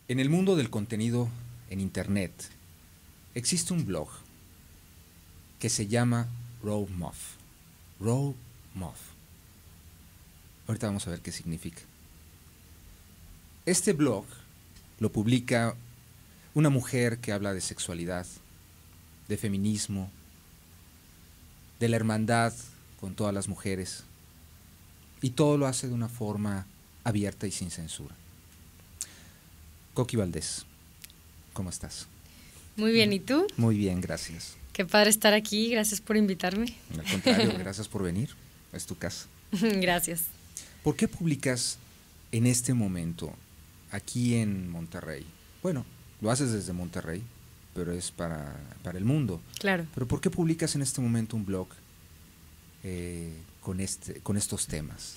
En el mundo del contenido en Internet existe un blog que se llama Raw Muff. Raw Muff. Ahorita vamos a ver qué significa. Este blog lo publica una mujer que habla de sexualidad, de feminismo, de la hermandad con todas las mujeres, y todo lo hace de una forma abierta y sin censura. Coqui Valdés, ¿cómo estás? Muy bien, ¿y tú? Muy bien, gracias. Qué padre estar aquí, gracias por invitarme. Al contrario, gracias por venir, es tu casa. Gracias. ¿Por qué publicas en este momento aquí en Monterrey? Bueno, lo haces desde Monterrey, pero es para el mundo. Claro. Pero ¿por qué publicas en este momento un blog con estos temas?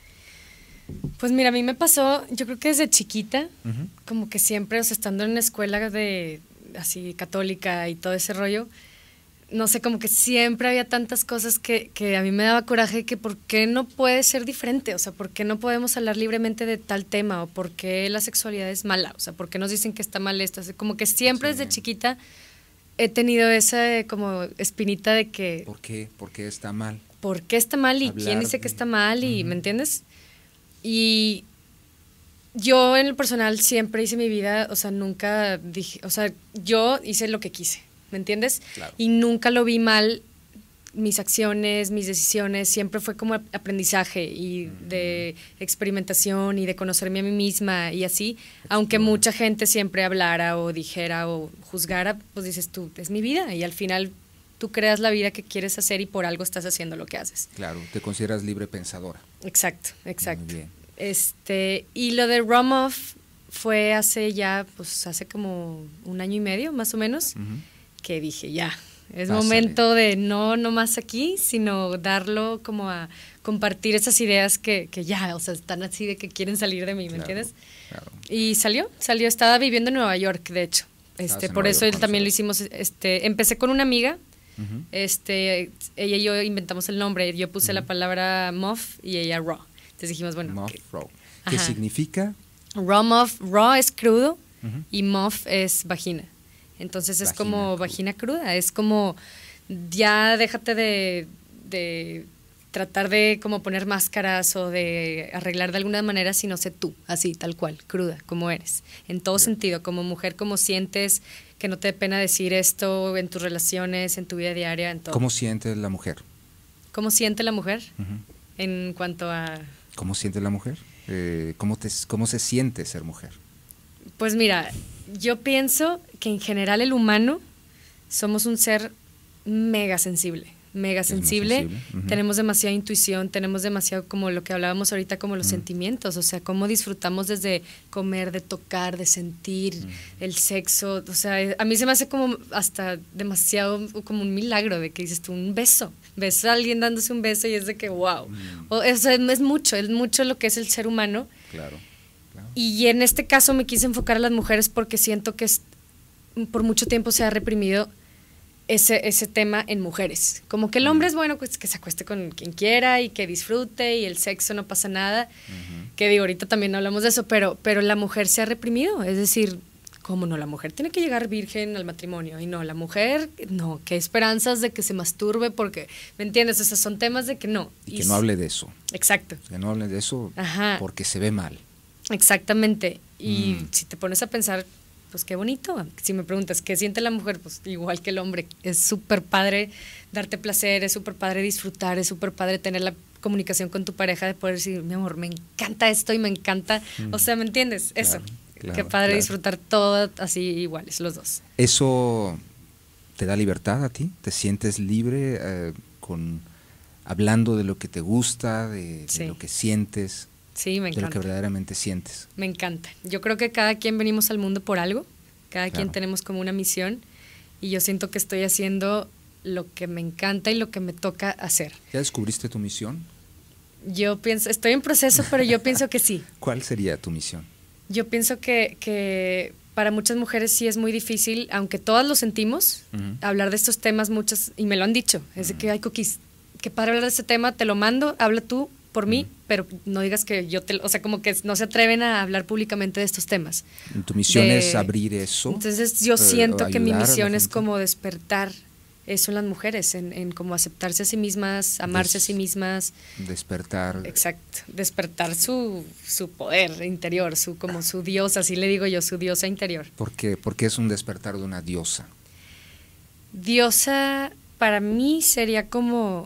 Pues mira, a mí me pasó, yo creo que desde chiquita, Uh-huh. como que siempre, o sea, estando en una escuela de así católica y todo ese rollo, no sé, como que siempre había tantas cosas que a mí me daba coraje, que por qué no puede ser diferente, o sea, por qué no podemos hablar libremente de tal tema, o por qué la sexualidad es mala, o sea, por qué nos dicen que está mal esto, o sea, como que siempre desde chiquita he tenido esa como espinita de que ¿Por qué? ¿Por qué está mal? ¿por qué está mal? ¿Y Hablar quién dice que de- está mal? Y, Ujú. ¿me entiendes? Y yo en lo personal siempre hice mi vida, o sea, nunca dije, o sea, yo hice lo que quise, ¿me entiendes? Claro. Y nunca lo vi mal, mis acciones, mis decisiones, siempre fue como aprendizaje y de experimentación y de conocerme a mí misma y así, aunque mucha gente siempre hablara o dijera o juzgara, pues dices tú, es mi vida y al final tú creas la vida que quieres hacer y por algo estás haciendo lo que haces. Claro, te consideras libre pensadora. Exacto, exacto. Muy bien. Y lo de Rumoff fue hace como 1 año y medio, más o menos, Uh-huh. que dije, ya, es Pásale. momento de no más aquí, sino darlo como a compartir esas ideas que ya, o sea, están así de que quieren salir de mí, ¿me Claro, entiendes? claro. Y salió, estaba viviendo en Nueva York, de hecho. Estabas en Por Nueva eso York también lo cuando hicimos, empecé con una amiga, Uh-huh. ella y yo inventamos el nombre, yo puse la palabra muff y ella raw. Entonces dijimos, bueno, Muff que- Raw. ¿Qué Ajá. significa? raw muff, raw es crudo Uh-huh. y muff es vagina. Entonces es Vagina como cruda. vagina cruda, es como ya déjate de tratar de como poner máscaras o de arreglar de alguna manera, sino sé tú, así, tal cual, cruda, como eres. En todo sentido, como mujer, como sientes, que no te dé pena decir esto en tus relaciones, en tu vida diaria, en todo. ¿Cómo siente la mujer? ¿Cómo siente la mujer Uh-huh. en cuanto a...? ¿Cómo siente la mujer? ¿Cómo se siente ser mujer? Pues mira, yo pienso que en general el humano somos un ser mega sensible. Mega Es muy sensible, sensible, ujú. tenemos demasiada intuición, tenemos demasiado como lo que hablábamos ahorita, como los Mm. sentimientos, o sea, cómo disfrutamos desde comer, de tocar, de sentir, el sexo, o sea, a mí se me hace como hasta demasiado como un milagro de que dices tú, un beso, ves a alguien dándose un beso y es de que wow, o sea, es mucho lo que es el ser humano. Claro, claro. Y en este caso me quise enfocar a las mujeres porque siento que por mucho tiempo se ha reprimido ese tema en mujeres. Como que el hombre es bueno, pues que se acueste con quien quiera y que disfrute y el sexo no pasa nada. Uh-huh. Que digo, ahorita también hablamos de eso, pero la mujer se ha reprimido. Es decir, ¿cómo no? La mujer tiene que llegar virgen al matrimonio. Y no, la mujer, no, qué esperanzas de que se masturbe porque, ¿me entiendes? O sea, son temas de que no. Y que no hable de eso. Exacto. Que no hable de eso Ajá. porque se ve mal. Exactamente. Y Mm. si te pones a pensar, pues qué bonito. Si me preguntas qué siente la mujer, pues igual que el hombre. Es súper padre darte placer, es súper padre disfrutar, es súper padre tener la comunicación con tu pareja de poder decir, mi amor, me encanta esto y me encanta. O sea, ¿me entiendes? Claro, Eso. claro, Qué padre claro. disfrutar todo así iguales, los dos. ¿Eso te da libertad a ti? ¿Te sientes libre hablando de lo que te gusta, de Sí. lo que sientes, Sí, me de lo que encanta. verdaderamente sientes? Me encanta. Yo creo que cada quien venimos al mundo por algo, cada quien Claro. tenemos como una misión y yo siento que estoy haciendo lo que me encanta y lo que me toca hacer. ¿Ya descubriste tu misión? Yo pienso, estoy en proceso, pero yo pienso que sí. ¿Cuál sería tu misión? Yo pienso que para muchas mujeres sí es muy difícil, aunque todas lo sentimos, Ujú. hablar de estos temas muchas, y me lo han dicho, es de que, ay, Coquis, qué padre hablar de este tema, te lo mando, habla tú, por mí, pero no digas que o sea, como que no se atreven a hablar públicamente de estos temas. Tu misión es abrir eso. Entonces yo siento que mi misión es gente. como despertar eso en las mujeres, en como aceptarse a sí mismas, amarse a sí mismas. Despertar. Exacto, despertar su poder interior, como su diosa, así le digo yo, su diosa interior. ¿Por qué? Porque es un despertar de una diosa. Diosa para mí sería como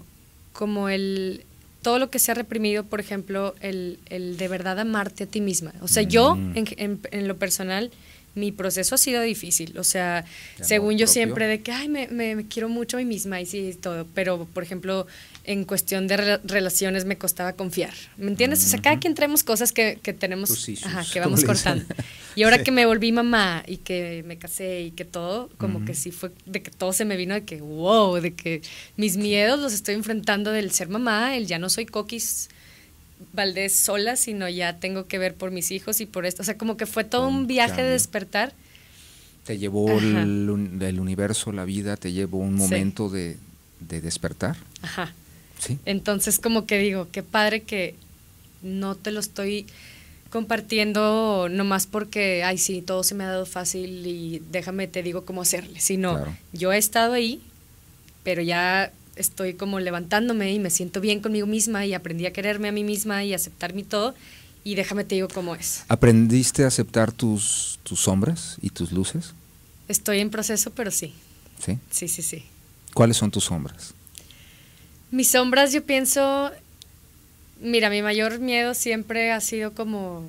todo lo que se ha reprimido, por ejemplo, el de verdad amarte a ti misma. O sea, yo en lo personal, mi proceso ha sido difícil. O sea, según yo siempre de que, ay, me quiero mucho a mí misma y sí, todo. Pero, por ejemplo, en cuestión de relaciones me costaba confiar. ¿Me entiendes? O sea, cada quien traemos cosas que tenemos, que vamos cortando. Y ahora que me volví mamá y que me casé y que todo, como que sí fue de que todo se me vino de que, wow, de que mis miedos los estoy enfrentando del ser mamá, el ya no soy Coquis Valdés sola, sino ya tengo que ver por mis hijos y por esto. O sea, como que fue todo un viaje de despertar. Te llevó el universo, la vida, te llevó un momento de despertar. Ajá. Sí. Entonces, como que digo, qué padre que no te lo estoy compartiendo nomás porque, ay, sí, todo se me ha dado fácil y déjame, te digo cómo hacerle. Sino, yo he estado ahí, pero ya estoy como levantándome y me siento bien conmigo misma y aprendí a quererme a mí misma y aceptarme todo y déjame te digo cómo es. ¿Aprendiste a aceptar tus sombras y tus luces? Estoy en proceso, pero sí. ¿Sí? Sí, sí, sí. ¿Cuáles son tus sombras? Mis sombras, yo pienso, mira, mi mayor miedo siempre ha sido como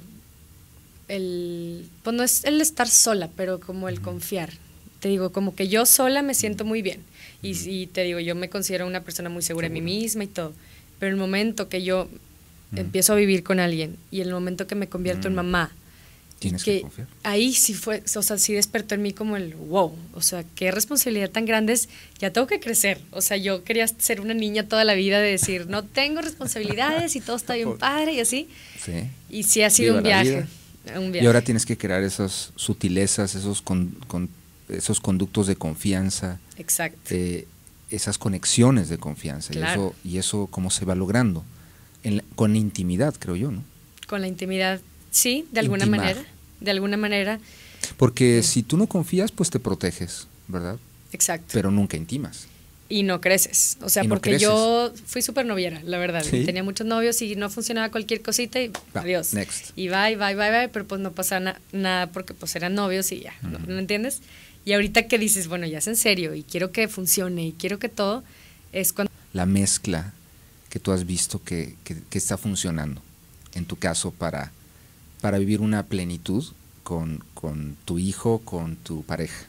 pues no es el estar sola, pero como el confiar. Te digo, como que yo sola me siento muy bien. Y te digo, yo me considero una persona muy segura de mí misma y todo. Pero el momento que yo empiezo a vivir con alguien y el momento que me convierto en mamá, tienes que confiar. Ahí sí fue, o sea, sí despertó en mí como el wow, o sea, qué responsabilidad tan grande es, ya tengo que crecer. O sea, yo quería ser una niña toda la vida de decir, no tengo responsabilidades y todo está bien padre y así. Sí. Y sí ha sido un viaje. Y ahora tienes que crear esas sutilezas, esos conductos de confianza. Exacto. Esas conexiones de confianza. Claro. Y eso cómo se va logrando. Con intimidad, creo yo, ¿no? Con la intimidad, sí, de alguna manera. De alguna manera. Porque si tú no confías, pues te proteges, ¿verdad? Exacto. Pero nunca intimas. Y no creces. O sea, porque yo fui súper noviera, la verdad. ¿Sí? Tenía muchos novios y no funcionaba cualquier cosita y adiós. Next. Y bye, pero pues no pasaba nada porque pues eran novios y ya, ¿no me entiendes? Y ahorita que dices, bueno, ya es en serio y quiero que funcione y quiero que todo, es cuando... La mezcla que tú has visto que está funcionando, en tu caso, para vivir una plenitud con tu hijo, con tu pareja.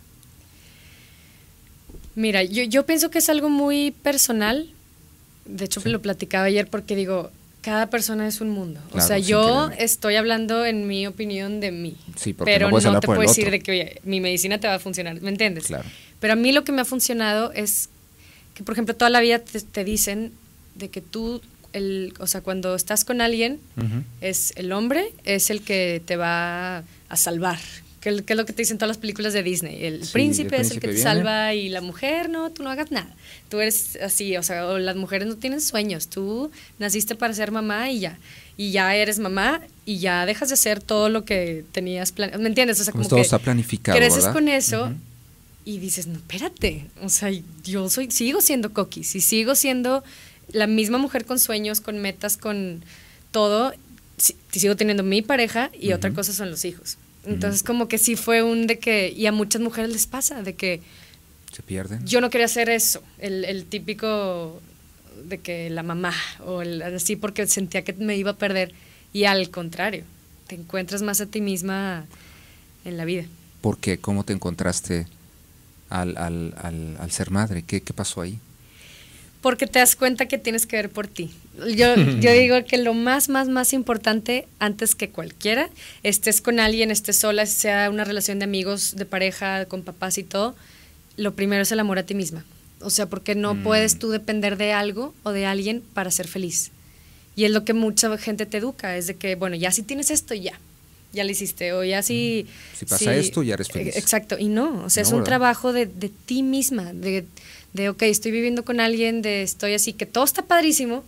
Mira, yo pienso que es algo muy personal. De hecho, lo platicaba ayer porque digo, cada persona es un mundo. Claro, o sea, yo estoy hablando en mi opinión de mí. Sí, porque pero no te puedo decir de que, oye, mi medicina te va a funcionar, ¿me entiendes? Claro. Pero a mí lo que me ha funcionado es que, por ejemplo, toda la vida te dicen de que tú, o sea, cuando estás con alguien, es el hombre, es el que te va a salvar. Que es lo que te dicen todas las películas de Disney. El príncipe es el que te salva y la mujer, no, tú no hagas nada. Tú eres así, o sea, las mujeres no tienen sueños. Tú naciste para ser mamá y ya. Y ya eres mamá y ya dejas de hacer todo lo que tenías planeado. ¿Me entiendes? O sea, como todo que está planificado, creces ¿verdad? con eso y dices, no, espérate. O sea, yo sigo siendo Coquis y sigo siendo la misma mujer con sueños, con metas, con todo. Sigo teniendo mi pareja y otra cosa son los hijos. Entonces como que sí fue de que, y a muchas mujeres les pasa, de que se pierden. Yo no quería hacer eso, el típico de que la mamá, o así porque sentía que me iba a perder, y al contrario, te encuentras más a ti misma en la vida. ¿Por qué? ¿Cómo te encontraste al ser madre? ¿Qué pasó ahí? Porque te das cuenta que tienes que ver por ti. Yo digo que lo más importante, antes que cualquiera, estés con alguien, estés sola, sea una relación de amigos, de pareja, con papás y todo, lo primero es el amor a ti misma. O sea, porque no puedes tú depender de algo o de alguien para ser feliz. Y es lo que mucha gente te educa, es de que, bueno, ya si tienes esto, ya lo hiciste, o ya si pasa esto, ya eres feliz. Exacto, y no, o sea, es un trabajo de ti misma, de ok, estoy viviendo con alguien, estoy así, que todo está padrísimo,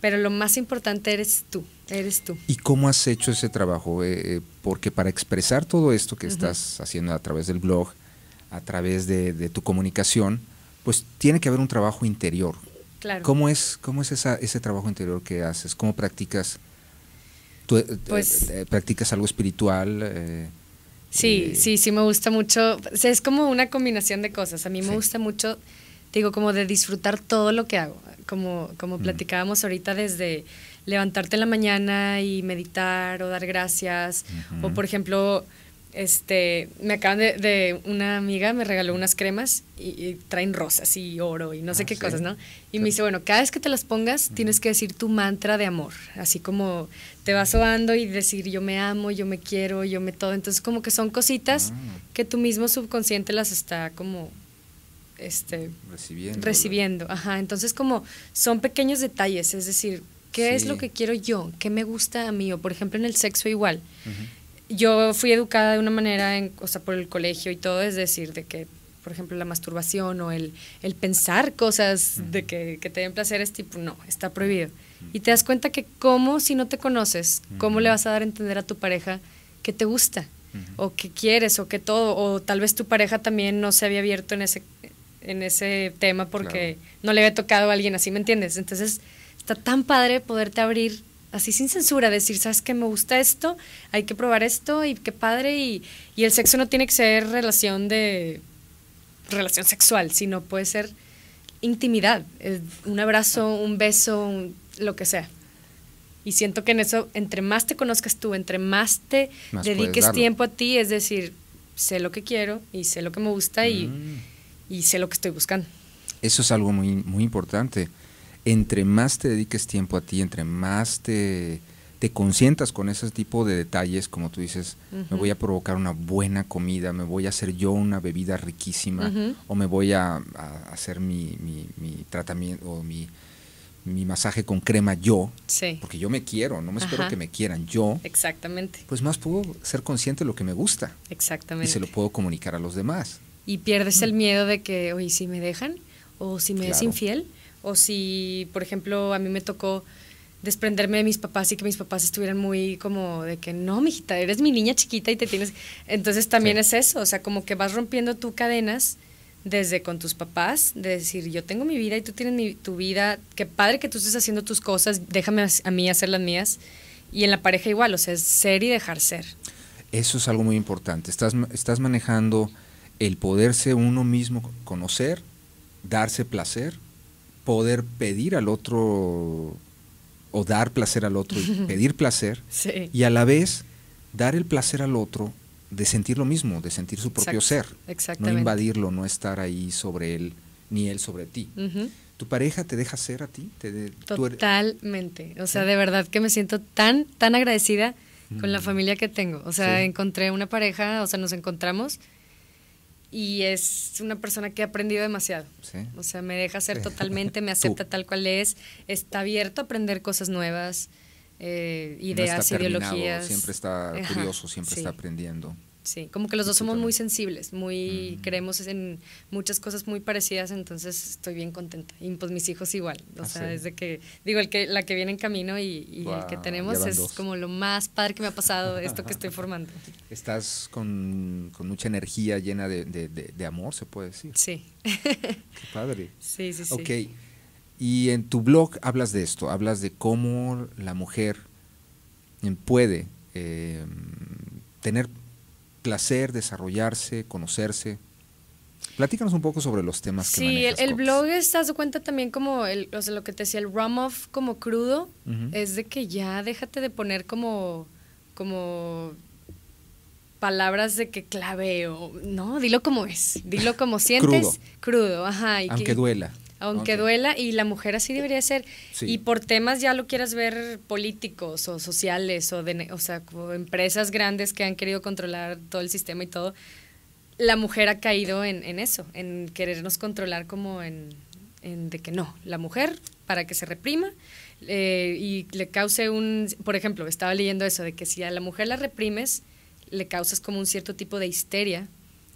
pero lo más importante eres tú. ¿Y cómo has hecho ese trabajo? Porque para expresar todo esto que estás haciendo a través del blog, a través de tu comunicación, pues tiene que haber un trabajo interior. Claro. ¿Cómo es ese trabajo interior que haces? ¿Cómo practicas? ¿Practicas algo espiritual? Sí, me gusta mucho. O sea, es como una combinación de cosas. A mí me gusta mucho, digo, como de disfrutar todo lo que hago. Como platicábamos ahorita, desde levantarte en la mañana y meditar o dar gracias. O, por ejemplo, me acaban de una amiga me regaló unas cremas y traen rosas y oro y no sé qué cosas, ¿no? Y me dice, bueno, cada vez que te las pongas tienes que decir tu mantra de amor, así como te vas sobando y decir yo me amo, yo me quiero, yo me todo. Entonces como que son cositas que tu mismo subconsciente las está como recibiendo. Ajá, entonces como son pequeños detalles, es decir, ¿qué es lo que quiero yo? ¿Qué me gusta a mí? O por ejemplo en el sexo igual. Yo fui educada de una manera, o sea, por el colegio y todo, es decir, de que, por ejemplo, la masturbación o el pensar cosas de que te den placer es tipo, no, está prohibido. Y te das cuenta que cómo, si no te conoces, cómo le vas a dar a entender a tu pareja que te gusta, o que quieres, o que todo, o tal vez tu pareja también no se había abierto en ese tema porque no le había tocado a alguien así, ¿me entiendes? Entonces, está tan padre poderte abrir así sin censura, decir, ¿sabes qué? Me gusta esto, hay que probar esto y qué padre. Y el sexo no tiene que ser relación sexual, sino puede ser intimidad, un abrazo, un beso, lo que sea. Y siento que en eso, entre más te conozcas tú, entre más te dediques tiempo a ti, es decir, sé lo que quiero y sé lo que me gusta y sé lo que estoy buscando. Eso es algo muy, muy importante. Entre más te dediques tiempo a ti, entre más te consientas con ese tipo de detalles, como tú dices, me voy a provocar una buena comida, me voy a hacer yo una bebida riquísima, o me voy a hacer mi tratamiento o mi masaje con crema yo, porque yo me quiero, no me espero que me quieran yo. Exactamente. Pues más puedo ser consciente de lo que me gusta. Exactamente. Y se lo puedo comunicar a los demás. Y pierdes el miedo de que, oye, si me dejan, o si me es infiel, o si, por ejemplo, a mí me tocó desprenderme de mis papás y que mis papás estuvieran muy como de que no, mijita, eres mi niña chiquita y te tienes... Entonces también es eso, o sea, como que vas rompiendo tú cadenas desde con tus papás, de decir, yo tengo mi vida y tú tienes tu vida, qué padre que tú estés haciendo tus cosas, déjame a mí hacer las mías. Y en la pareja igual, o sea, es ser y dejar ser. Eso es algo muy importante, estás manejando el poderse uno mismo conocer, darse placer, poder pedir al otro o dar placer al otro y pedir placer, y a la vez dar el placer al otro de sentir lo mismo, de sentir su propio ser, no invadirlo, no estar ahí sobre él, ni él sobre ti. ¿Tu pareja te deja ser a ti? Totalmente, o sea, de verdad que me siento tan agradecida con la familia que tengo, o sea, encontré una pareja, o sea, nos encontramos y es una persona que he aprendido demasiado. O sea, me deja ser totalmente, me acepta tal cual es, está abierto a aprender cosas nuevas, ideas, no está ideologías. Siempre está curioso, siempre está aprendiendo. Sí, como que los dos somos muy sensibles, creemos en muchas cosas muy parecidas, entonces estoy bien contenta. Y pues mis hijos igual, o sea, desde que, digo, la que viene en camino y el que tenemos es como lo más padre que me ha pasado esto que estoy formando. Estás con mucha energía, llena de amor, se puede decir. Sí. Qué padre. Sí. Ok, y en tu blog hablas de esto, hablas de cómo la mujer puede tener placer, desarrollarse, conocerse. Platícanos un poco sobre los temas que manejas. Sí, el blog estás de cuenta también como o sea, lo que te decía, el rum-off como crudo, es de que ya déjate de poner como palabras de que clave o no, dilo como es, dilo como sientes, crudo, ajá. Aunque duela. Aunque duela, y la mujer así debería ser. Y por temas ya lo quieras ver políticos o sociales o sea, como empresas grandes que han querido controlar todo el sistema y todo, la mujer ha caído en eso, en querernos controlar como en de que no, la mujer para que se reprima y le cause por ejemplo, estaba leyendo eso, de que si a la mujer la reprimes, le causas como un cierto tipo de histeria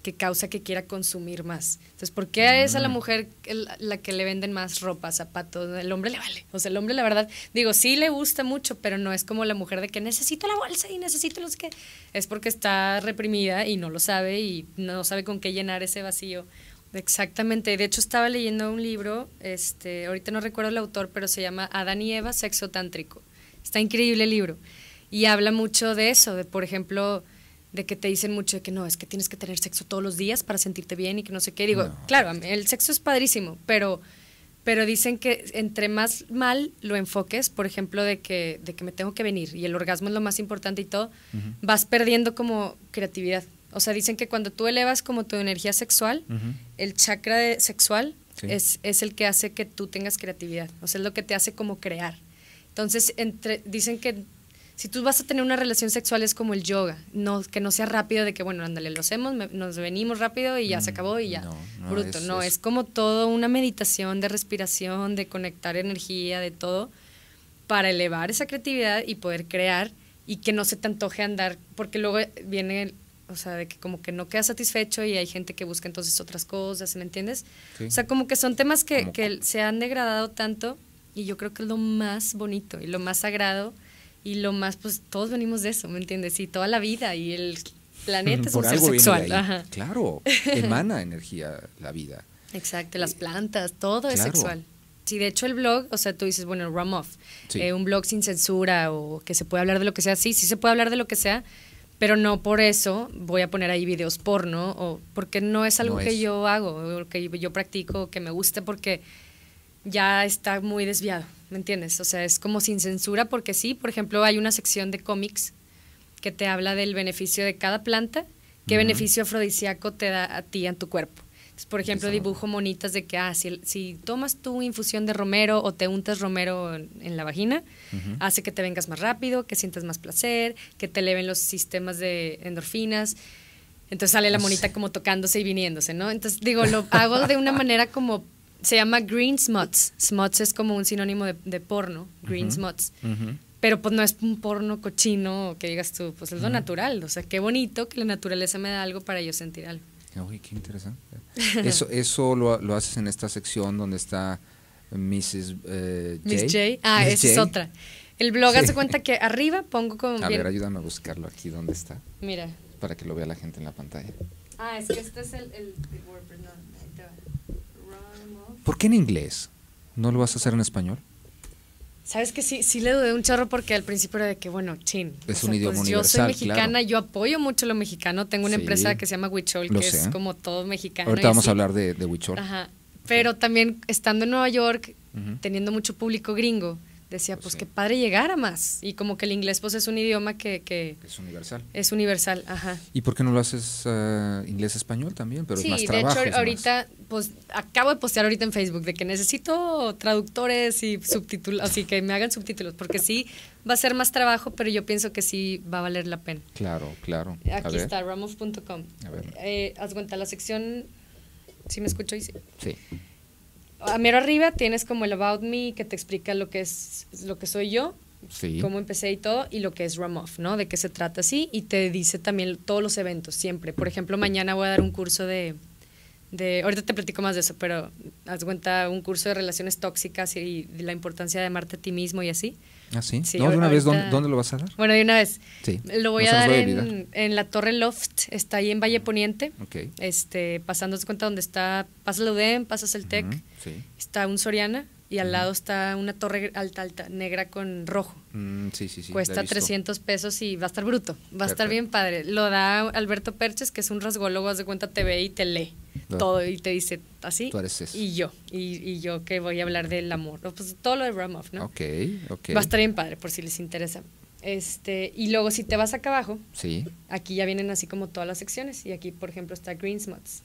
que causa que quiera consumir más. Entonces, ¿por qué es a la mujer la que le venden más ropa, zapatos? El hombre le vale. O sea, el hombre, la verdad, digo, sí le gusta mucho, pero no es como la mujer de que necesito la bolsa y necesito los que... Es porque está reprimida y no lo sabe y no sabe con qué llenar ese vacío. Exactamente. De hecho, estaba leyendo un libro, ahorita no recuerdo el autor, pero se llama Adán y Eva, sexo tántrico. Está increíble el libro. Y habla mucho de eso, de, por ejemplo, de que te dicen mucho de que no, es que tienes que tener sexo todos los días para sentirte bien y que no sé qué. Digo, no. Claro, el sexo es padrísimo, pero dicen que entre más mal lo enfoques, por ejemplo, de que me tengo que venir y el orgasmo es lo más importante y todo, vas perdiendo como creatividad. O sea, dicen que cuando tú elevas como tu energía sexual, el chakra sexual es el que hace que tú tengas creatividad. O sea, es lo que te hace como crear. Entonces, dicen que si tú vas a tener una relación sexual es como el yoga, que no sea rápido de que, bueno, ándale, lo hacemos, nos venimos rápido y ya se acabó y ya, bruto. Es como todo una meditación de respiración, de conectar energía, de todo, para elevar esa creatividad y poder crear y que no se te antoje andar, porque luego viene, o sea, de que como que no queda satisfecho y hay gente que busca entonces otras cosas, ¿me entiendes? Sí. O sea, como que son temas que se han degradado tanto y yo creo que es lo más bonito y lo más sagrado. Y lo más, pues todos venimos de eso, ¿me entiendes? Y toda la vida y el planeta es un ser sexual. Ajá. Claro, emana energía la vida. Exacto, las plantas, todo es sexual. Sí, de hecho el blog, o sea, tú dices, bueno, Rum Off, un blog sin censura o que se puede hablar de lo que sea. Sí se puede hablar de lo que sea, pero no por eso voy a poner ahí videos porno, o porque no es algo que yo hago, o que yo practico, o que me guste, porque ya está muy desviado, ¿me entiendes? O sea, es como sin censura porque sí, por ejemplo, hay una sección de cómics que te habla del beneficio de cada planta, qué beneficio afrodisíaco te da a ti en tu cuerpo. Entonces, por ejemplo, dibujo monitas de que si tomas tu infusión de romero o te untas romero en la vagina, hace que te vengas más rápido, que sientas más placer, que te eleven los sistemas de endorfinas. Entonces sale la monita como tocándose y viniéndose, ¿no? Entonces, digo, lo hago de una manera como... Se llama green smuts. Smuts es como un sinónimo de porno, green smuts. Pero pues no es un porno cochino que digas tú, pues es lo natural. O sea, qué bonito que la naturaleza me da algo para yo sentir algo. Uy, qué interesante. Eso lo haces en esta sección donde está Mrs. J. Miss J. Esa es otra. El blog hace cuenta que arriba pongo como... A ver, ayúdame a buscarlo aquí, ¿dónde está? Mira. Para que lo vea la gente en la pantalla. Es que este es el WordPress, no, ahí te va. ¿Por qué en inglés? ¿No lo vas a hacer en español? Sabes que sí le dudé un chorro porque al principio era de que, bueno, es un idioma universal. Yo soy mexicana, yo apoyo mucho lo mexicano. Tengo una empresa que se llama Huichol, que es como todo mexicano. Ahorita vamos a hablar de Huichol. Ajá. Pero también estando en Nueva York, teniendo mucho público gringo, decía, pues qué padre llegar a más. Y como que el inglés pues es un idioma que es universal. Es universal, ajá. ¿Y por qué no lo haces inglés-español también? Pero es más trabajo. Sí, de hecho ahorita, pues acabo de postear ahorita en Facebook de que necesito traductores y subtítulos, así que me hagan subtítulos, porque sí va a ser más trabajo, pero yo pienso que sí va a valer la pena. Claro. Aquí está, rumoff.com. A ver. Haz cuenta, la sección, ¿sí me escucho? Sí. A mero arriba tienes como el About Me, que te explica lo que soy yo, cómo empecé y todo, y lo que es Rum Off, ¿no? De qué se trata así, y te dice también todos los eventos, siempre. Por ejemplo, mañana voy a dar un curso de ahorita te platico más de eso, pero haz cuenta, un curso de relaciones tóxicas y de la importancia de amarte a ti mismo y así. ¿Ah, sí? ¿No, de una vez? ¿Dónde lo vas a dar? Bueno, de una vez. Sí. Lo voy a dar en la Torre Loft, está ahí en Valle Poniente. Okay. Pasando de cuenta donde está, pasas la UDEM, pasas el TEC, está un Soriana y al lado está una torre alta, negra con rojo. Sí. Cuesta 300 pesos y va a estar bruto, va a estar bien padre. Lo da Alberto Perches, que es un rasgólogo, haz de cuenta, te ve y te lee todo y te dice así. Tú eres eso. Y yo que voy a hablar del amor, pues todo lo de Rum Off, ¿no? Ok. Va a estar bien padre por si les interesa. Y luego si te vas acá abajo, aquí ya vienen así como todas las secciones y aquí por ejemplo está Green Smuts.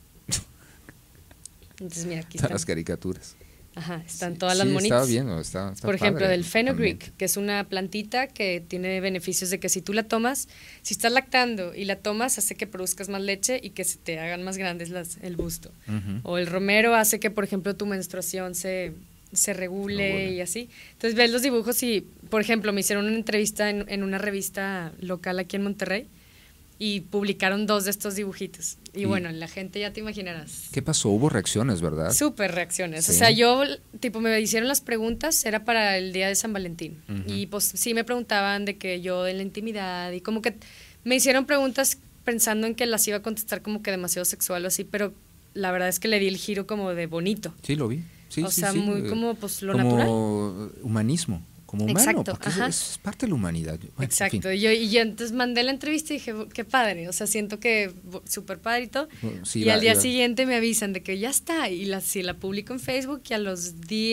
Entonces mira, aquí están las caricaturas. Ajá, están todas las monitas. Estaba viendo, está por ejemplo, del fenugreek, que es una plantita que tiene beneficios de que si tú la tomas, si estás lactando y la tomas, hace que produzcas más leche y que se te hagan más grandes el busto. O el romero hace que, por ejemplo, tu menstruación se regule y así. Entonces ves los dibujos y, por ejemplo, me hicieron una entrevista en una revista local aquí en Monterrey y publicaron 2 de estos dibujitos. Y bueno, la gente ya te imaginarás. ¿Qué pasó? Hubo reacciones, ¿verdad? Súper reacciones. Sí. O sea, yo, tipo, me hicieron las preguntas, era para el día de San Valentín. Y pues sí me preguntaban de que yo en la intimidad y como que me hicieron preguntas pensando en que las iba a contestar como que demasiado sexual o así, pero la verdad es que le di el giro como de bonito. Sí, lo vi. Sí, o sí, sea, sí. muy como pues lo como natural. Humanismo, como humano, Exacto, porque ajá. es parte de la humanidad. Bueno, Exacto, en fin. y yo entonces mandé la entrevista y dije, qué padre, o sea, siento que súper padre y todo. Sí, y al día siguiente me avisan de que ya está, y si la publico en Facebook y a los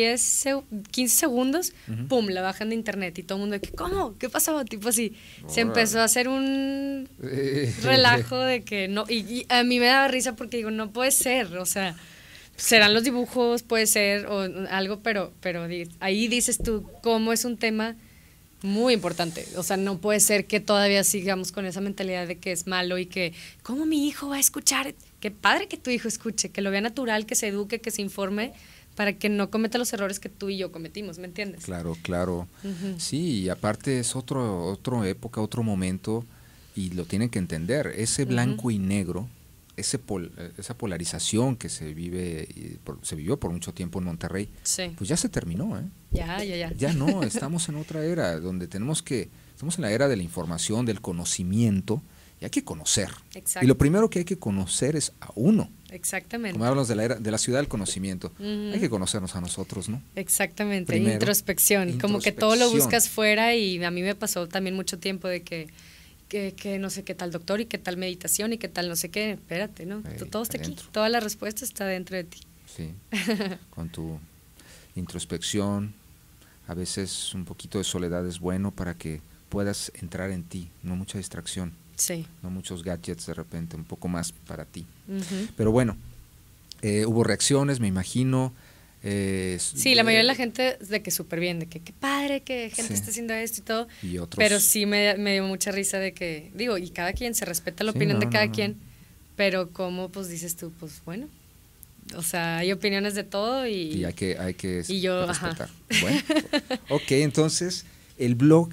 15 segundos, pum, la bajan de internet y todo el mundo de que, ¿cómo? ¿Qué pasó? Tipo así, se empezó a hacer un relajo de que no, y a mí me daba risa porque digo, no puede ser, o sea, serán los dibujos, puede ser, o algo, pero ahí dices tú, cómo es un tema muy importante. O sea, no puede ser que todavía sigamos con esa mentalidad de que es malo y que, ¿cómo mi hijo va a escuchar? Qué padre que tu hijo escuche, que lo vea natural, que se eduque, que se informe, para que no cometa los errores que tú y yo cometimos, ¿me entiendes? Claro, claro. Sí, y aparte es otra época, otro momento, y lo tienen que entender. Ese blanco y negro, esa polarización que se vivió por mucho tiempo en Monterrey, sí. Pues ya se terminó, ¿eh? Ya. Ya no, estamos en otra era, donde estamos en la era de la información, del conocimiento, y hay que conocer. Exacto. Y lo primero que hay que conocer es a uno. Exactamente. Como hablamos de la ciudad del conocimiento, hay que conocernos a nosotros, ¿no? Exactamente, Primero, introspección, como que todo lo buscas fuera, y a mí me pasó también mucho tiempo de que no sé qué tal doctor y qué tal meditación y qué tal no sé qué, espérate, ¿no? Todo está aquí, toda la respuesta está dentro de ti. Sí, con tu introspección, a veces un poquito de soledad es bueno para que puedas entrar en ti, no mucha distracción, sí. No muchos gadgets de repente, un poco más para ti. Pero bueno, hubo reacciones, me imagino. Sí, la mayoría de la gente de que súper bien, de que qué padre que gente esté haciendo esto y todo, y otros, pero sí me dio mucha risa de que, digo, y cada quien se respeta la opinión de cada quien, pero como pues dices tú, pues bueno, o sea, hay opiniones de todo y hay que y yo, respetar. Bueno, ok, entonces, el blog,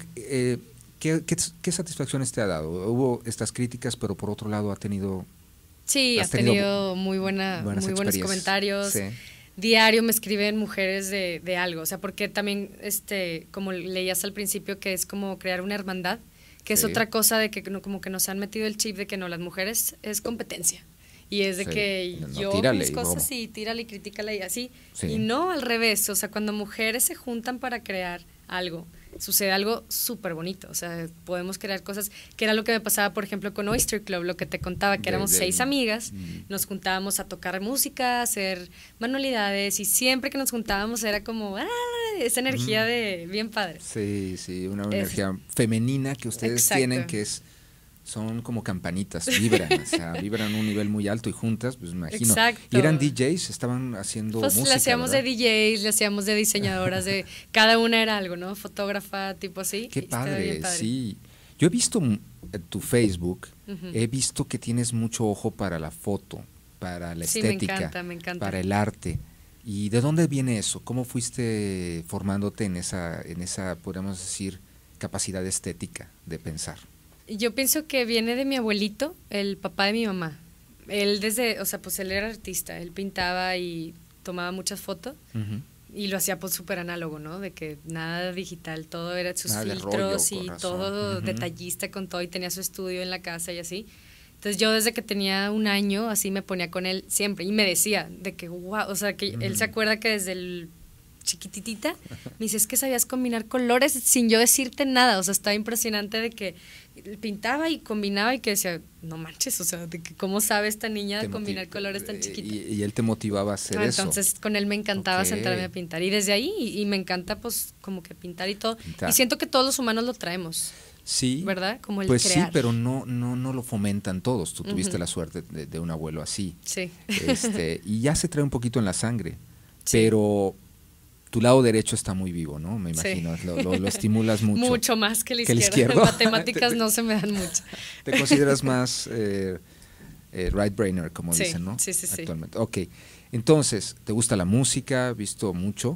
¿qué satisfacciones te ha dado? Hubo estas críticas, pero por otro lado ha tenido... Sí, has tenido muy buenos comentarios. Sí. Diario me escriben mujeres de algo, o sea, porque también, como leías al principio, que es como crear una hermandad, que es otra cosa de que como que nos han metido el chip de que no, las mujeres es competencia, y es de que yo mis cosas y tírale y critícala y así, y no al revés, o sea, cuando mujeres se juntan para crear algo, sucede algo súper bonito, o sea, podemos crear cosas, que era lo que me pasaba, por ejemplo, con Oyster Club, lo que te contaba, que éramos 6 amigas, nos juntábamos a tocar música, a hacer manualidades, y siempre que nos juntábamos era como, esa energía de bien padre. Sí, una energía femenina que ustedes tienen, que son como campanitas, vibran, o sea, vibran a un nivel muy alto y juntas, pues me imagino. Exacto. Y eran DJs, estaban haciendo música, le hacíamos ¿verdad? de DJs, le hacíamos de diseñadoras, cada una era algo, ¿no? Fotógrafa, tipo así. Qué padre, sí. Yo he visto en tu Facebook, he visto que tienes mucho ojo para la foto, para la estética, me encanta. para el arte. ¿Y de dónde viene eso? ¿Cómo fuiste formándote en esa, podríamos decir, capacidad estética de pensar? Yo pienso que viene de mi abuelito, el papá de mi mamá. Él pues él era artista, él pintaba y tomaba muchas fotos y lo hacía pues súper análogo, ¿no? De que nada digital, todo era sus filtros y todo detallista con todo, y tenía su estudio en la casa y así. Entonces yo desde que tenía 1 año así me ponía con él siempre y me decía de que wow, o sea, que él se acuerda que desde el chiquititita me dice, es que sabías combinar colores sin yo decirte nada, o sea, estaba impresionante de que pintaba y combinaba y que decía, no manches, o sea, de que cómo sabe esta niña combinar colores tan chiquitos. Y él te motivaba a hacer eso. Entonces con él me encantaba sentarme a pintar, y desde ahí, y me encanta pues como que pintar y todo, y siento que todos los humanos lo traemos. Sí, ¿verdad? Como el pues crear. Sí, pero no lo fomentan todos. Tú tuviste la suerte de un abuelo así. Sí. Y ya se trae un poquito en la sangre, pero tu lado derecho está muy vivo, ¿no? Me imagino, lo estimulas mucho. Mucho más que el izquierdo. Matemáticas no se me dan mucho. Te consideras más right brainer, como dicen, ¿no? Sí. Actualmente. Ok, entonces, ¿te gusta la música? Visto mucho.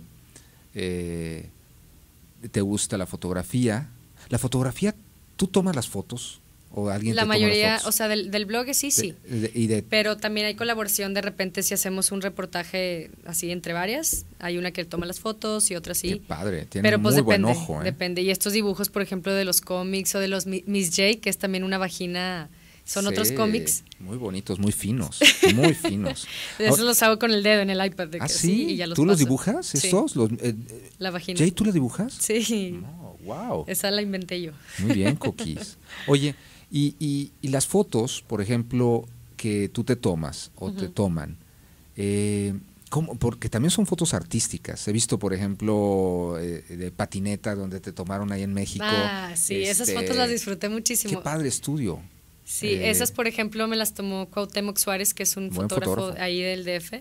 ¿Te gusta la fotografía? ¿La fotografía, tú tomas las fotos ¿O alguien La te toma mayoría, las fotos? o sea, del blog sí. Pero también hay colaboración de repente si hacemos un reportaje así entre varias. Hay una que toma las fotos y otra sí. Qué padre, tiene Pero pues muy depende, buen ojo, ¿eh? depende. Y estos dibujos, por ejemplo, de los cómics o de los Miss J, que es también una vagina, son otros cómics. Muy bonitos, muy finos, muy finos. Esos los hago con el dedo en el iPad. ¿Ah, sí? sí? Y ya los ¿Tú los paso. dibujas Sí. estos? La vagina. ¿Jay, tú la dibujas? Sí. No, wow. Esa la inventé yo. Muy bien, Coquis. Oye, y las fotos, por ejemplo, que tú te tomas o te toman, porque también son fotos artísticas. He visto, por ejemplo, de patineta donde te tomaron ahí en México. Ah, sí, esas fotos las disfruté muchísimo. Qué padre estudio. Sí, esas, por ejemplo, me las tomó Cuauhtémoc Suárez, que es un fotógrafo ahí del DF.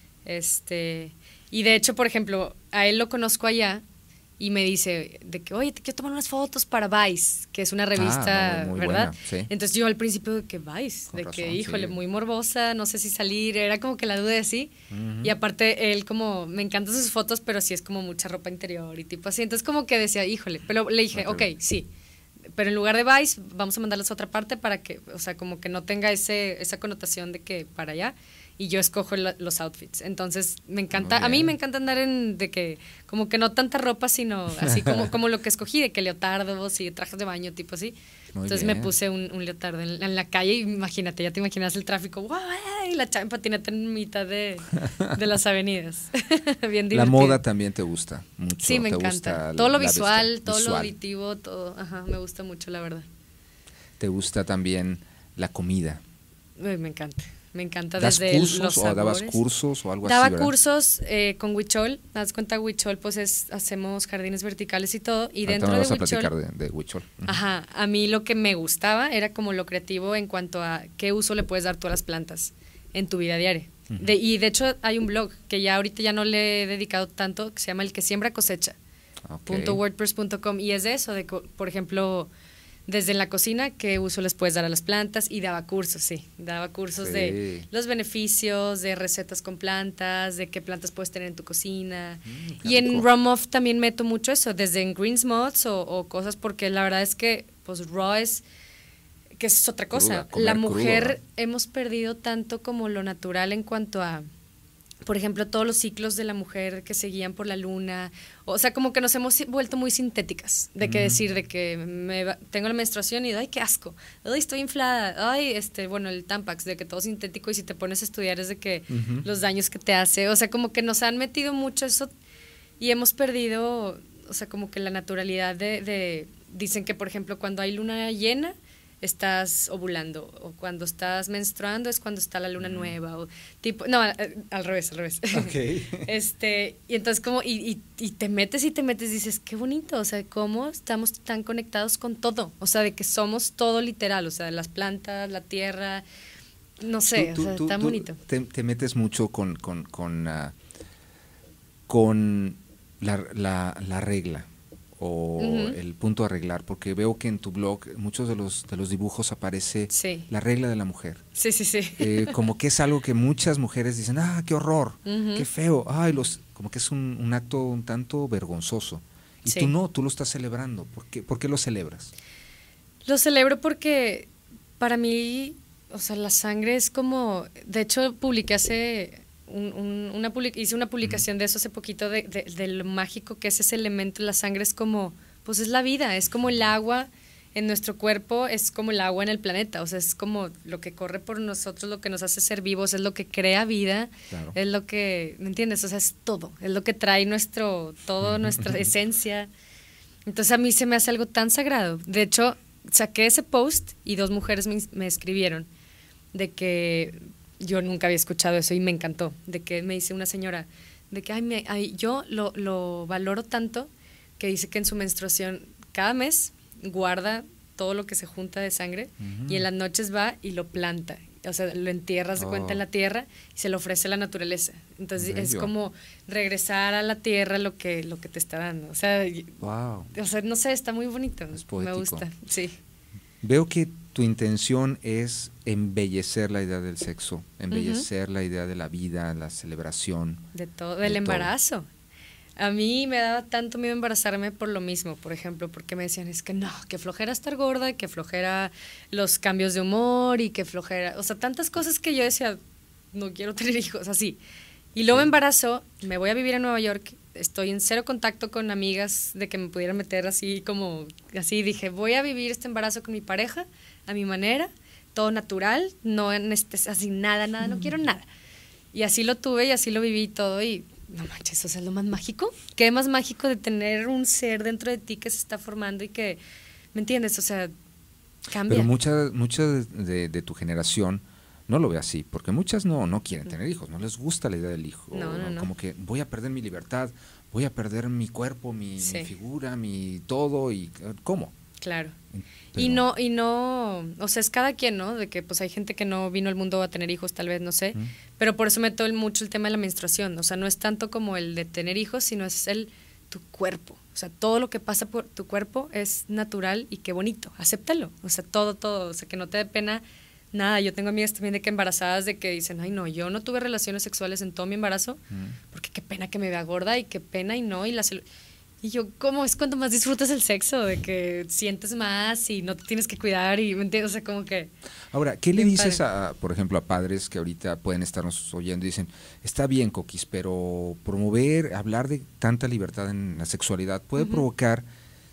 Y de hecho, por ejemplo, a él lo conozco allá y me dice de que, oye, te quiero tomar unas fotos para Vice, que es una revista, muy ¿verdad? Buena, sí. Entonces yo al principio de que Vice, Con de razón, que, híjole, sí. muy morbosa, no sé si salir, era como que la duda de sí. Y aparte él como, me encantan sus fotos, pero sí es como mucha ropa interior y tipo así. Entonces como que decía, híjole, pero le dije, ok, sí. Pero en lugar de Vice, vamos a mandarles a otra parte para que, o sea, como que no tenga esa connotación de que para allá. Y yo escojo los outfits. Entonces, me encanta, a mí me encanta andar de que, como que no tanta ropa, sino así como lo que escogí, de que leotardos y trajes de baño, tipo así. Entonces me puse un leotardo en la calle y imagínate, ya te imaginas el tráfico, ¡guau! Y la chava en patineta en mitad de las avenidas. Bien divertido. La moda también te gusta mucho. Sí, me te encanta. Gusta todo lo visual, todo lo auditivo, todo. Ajá, me gusta mucho, la verdad. ¿Te gusta también la comida? Me encanta. Me encanta ¿Das desde cursos los o sabores. dabas cursos o algo Daba así? Daba cursos con Huichol. Das cuenta, Huichol, pues hacemos jardines verticales y todo. Y ahorita dentro me de vas a Huichol. platicar de Huichol. Ajá, a mí lo que me gustaba era como lo creativo en cuanto a qué uso le puedes dar tú a las plantas en tu vida diaria. Y de hecho hay un blog que ya ahorita ya no le he dedicado tanto, que se llama El que siembra cosecha. .wordpress.com, y es de eso, de por ejemplo, desde en la cocina, qué uso les puedes dar a las plantas, y daba cursos, de los beneficios, de recetas con plantas, de qué plantas puedes tener en tu cocina. Y en Raw Off también meto mucho eso, desde en Greens Mods o cosas, porque la verdad es que pues raw que es otra cosa. La mujer hemos perdido tanto como lo natural en cuanto a, por ejemplo, todos los ciclos de la mujer que se guían por la luna, o sea, como que nos hemos vuelto muy sintéticas, de que decir, de que tengo la menstruación y, ay, qué asco, ay, estoy inflada, ay, bueno, el Tampax, de que todo sintético, y si te pones a estudiar es de que los daños que te hace, o sea, como que nos han metido mucho eso y hemos perdido, o sea, como que la naturalidad dicen que, por ejemplo, cuando hay luna llena, estás ovulando, o cuando estás menstruando es cuando está la luna nueva, o tipo, no, al revés. Okay. Y entonces como, y te metes, dices, qué bonito, o sea, cómo estamos tan conectados con todo, o sea, de que somos todo literal, o sea, las plantas, la tierra, no sé, tan bonito. Te metes mucho con la regla o el punto a arreglar, porque veo que en tu blog muchos de los dibujos aparece la regla de la mujer. Sí. Como que es algo que muchas mujeres dicen, qué horror, qué feo, como que es un acto un tanto vergonzoso. Y tú no, tú lo estás celebrando. ¿Por qué lo celebras? Lo celebro porque para mí, o sea, la sangre es como, de hecho publiqué hice una publicación de eso hace poquito, de lo mágico que es ese elemento. La sangre es como, pues es la vida, es como el agua en nuestro cuerpo, es como el agua en el planeta, o sea, es como lo que corre por nosotros, lo que nos hace ser vivos, es lo que crea vida, claro. Es lo que, ¿me entiendes? O sea, es todo, es lo que trae toda nuestra esencia. Entonces a mí se me hace algo tan sagrado. De hecho, saqué ese post y 2 mujeres me escribieron de que yo nunca había escuchado eso y me encantó, de que me dice una señora, de que yo lo valoro tanto, que dice que en su menstruación cada mes guarda todo lo que se junta de sangre y en las noches va y lo planta, o sea, lo entierras de cuenta en la tierra y se lo ofrece a la naturaleza. Entonces es como regresar a la tierra lo que te está dando, o sea, o sea, no sé, está muy bonito, me gusta, sí. Veo que tu intención es embellecer la idea del sexo, embellecer la idea de la vida, la celebración. De todo, del embarazo. A mí me daba tanto miedo embarazarme por lo mismo, por ejemplo, porque me decían, es que no, que flojera estar gorda, que flojera los cambios de humor y que flojera, o sea, tantas cosas que yo decía, no quiero tener hijos, así. Y luego me embarazo, me voy a vivir a Nueva York, estoy en cero contacto con amigas de que me pudieran meter así como, así dije, voy a vivir este embarazo con mi pareja, a mi manera, todo natural, no en así nada, no quiero nada. Y así lo tuve y así lo viví todo y no manches, eso es lo más mágico. ¿Qué más mágico de tener un ser dentro de ti que se está formando y que, ¿me entiendes? O sea, cambia. Pero mucha de tu generación no lo ve así, porque muchas no quieren tener hijos, no les gusta la idea del hijo. No. Como que voy a perder mi libertad, voy a perder mi cuerpo, mi figura, mi todo, y ¿cómo? Claro. Pero, Y no, o sea, es cada quien, ¿no? De que pues hay gente que no vino al mundo a tener hijos, tal vez, no sé, pero por eso meto mucho el tema de la menstruación, o sea, no es tanto como el de tener hijos, sino es tu cuerpo, o sea, todo lo que pasa por tu cuerpo es natural y qué bonito, acéptalo, o sea, todo, o sea, que no te dé pena nada. Yo tengo amigas también de que embarazadas de que dicen, ay no, yo no tuve relaciones sexuales en todo mi embarazo, porque qué pena que me vea gorda y qué pena y no, y yo, ¿cómo? Es cuando más disfrutas el sexo, de que sientes más y no te tienes que cuidar y, ¿me entiendes? O sea, como que... Ahora, ¿qué le dices, por ejemplo, a padres que ahorita pueden estarnos oyendo y dicen, está bien, Coquis, pero hablar de tanta libertad en la sexualidad puede provocar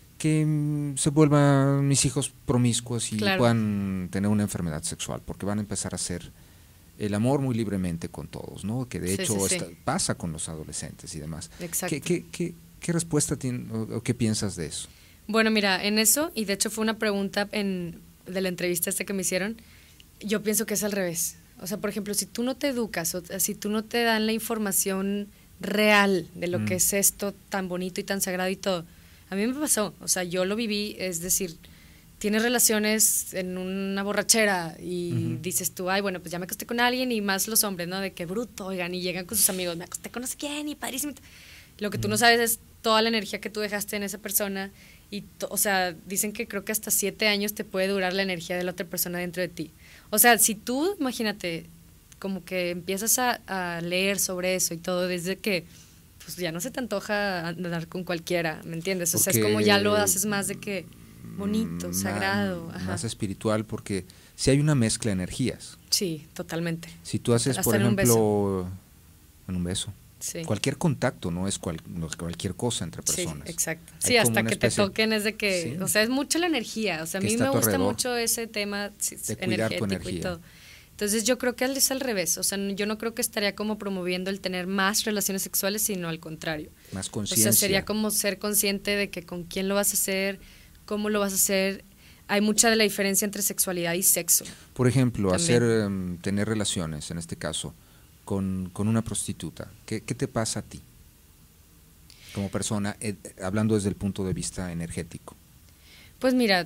que se vuelvan mis hijos promiscuos y puedan tener una enfermedad sexual, porque van a empezar a hacer el amor muy libremente con todos, ¿no? Que de hecho pasa con los adolescentes y demás. Exacto. ¿Qué respuesta tienes o qué piensas de eso? Bueno, mira, en eso, y de hecho fue una pregunta de la entrevista que me hicieron, yo pienso que es al revés. O sea, por ejemplo, si tú no te educas, o si tú no te dan la información real de lo que es esto tan bonito y tan sagrado y todo, a mí me pasó, o sea, yo lo viví, es decir, tienes relaciones en una borrachera y dices tú, ay, bueno, pues ya me acosté con alguien y más los hombres, ¿no? De qué bruto, oigan, y llegan con sus amigos, me acosté con no sé quién y padrísimo. Lo que tú no sabes es toda la energía que tú dejaste en esa persona y, o sea, dicen que creo que hasta 7 años te puede durar la energía de la otra persona dentro de ti. O sea, si tú, imagínate, como que empiezas a leer sobre eso y todo desde que pues ya no se te antoja andar con cualquiera, ¿me entiendes? O sea, es como ya lo haces más de que bonito, sagrado. Más espiritual, porque si hay una mezcla de energías. Sí, totalmente. Si tú haces, hasta por ejemplo, en un beso. Sí. Cualquier contacto no es cualquier cosa entre personas. Sí, exacto. Sí, hasta que te toquen es de que, o sea, es mucho la energía. O sea, a mí me gusta mucho ese tema de cuidar tu energía. Y todo. Entonces yo creo que es al revés, o sea, yo no creo que estaría como promoviendo el tener más relaciones sexuales, sino al contrario. Más conciencia. O sea, sería como ser consciente de que con quién lo vas a hacer, cómo lo vas a hacer. Hay mucha de la diferencia entre sexualidad y sexo. Por ejemplo, tener relaciones, en este caso, con una prostituta. ¿Qué te pasa a ti como persona, hablando desde el punto de vista energético? Pues mira,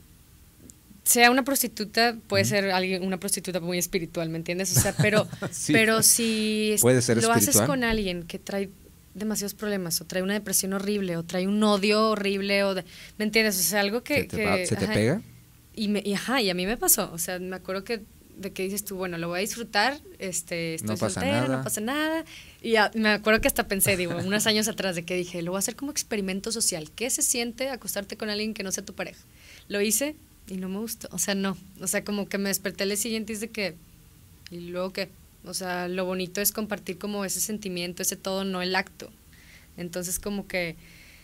sea una prostituta, puede ser una prostituta muy espiritual, ¿me entiendes? O sea, pero, sí. Pero si ¿puede ser lo espiritual? Haces con alguien que trae demasiados problemas, o trae una depresión horrible, o trae un odio horrible, ¿me entiendes? O sea, algo que... ¿Se te pega? Y a mí me pasó, o sea, me acuerdo de que dices tú, bueno, lo voy a disfrutar, estoy soltera, no pasa nada. Y me acuerdo que hasta pensé, digo, unos años atrás, de que dije, lo voy a hacer como experimento social. ¿Qué se siente acostarte con alguien que no sea tu pareja? Lo hice y no me gustó, o sea, no. O sea, como que me desperté el día siguiente y es de que, ¿y luego qué? O sea, lo bonito es compartir como ese sentimiento, ese todo, no el acto. Entonces, como que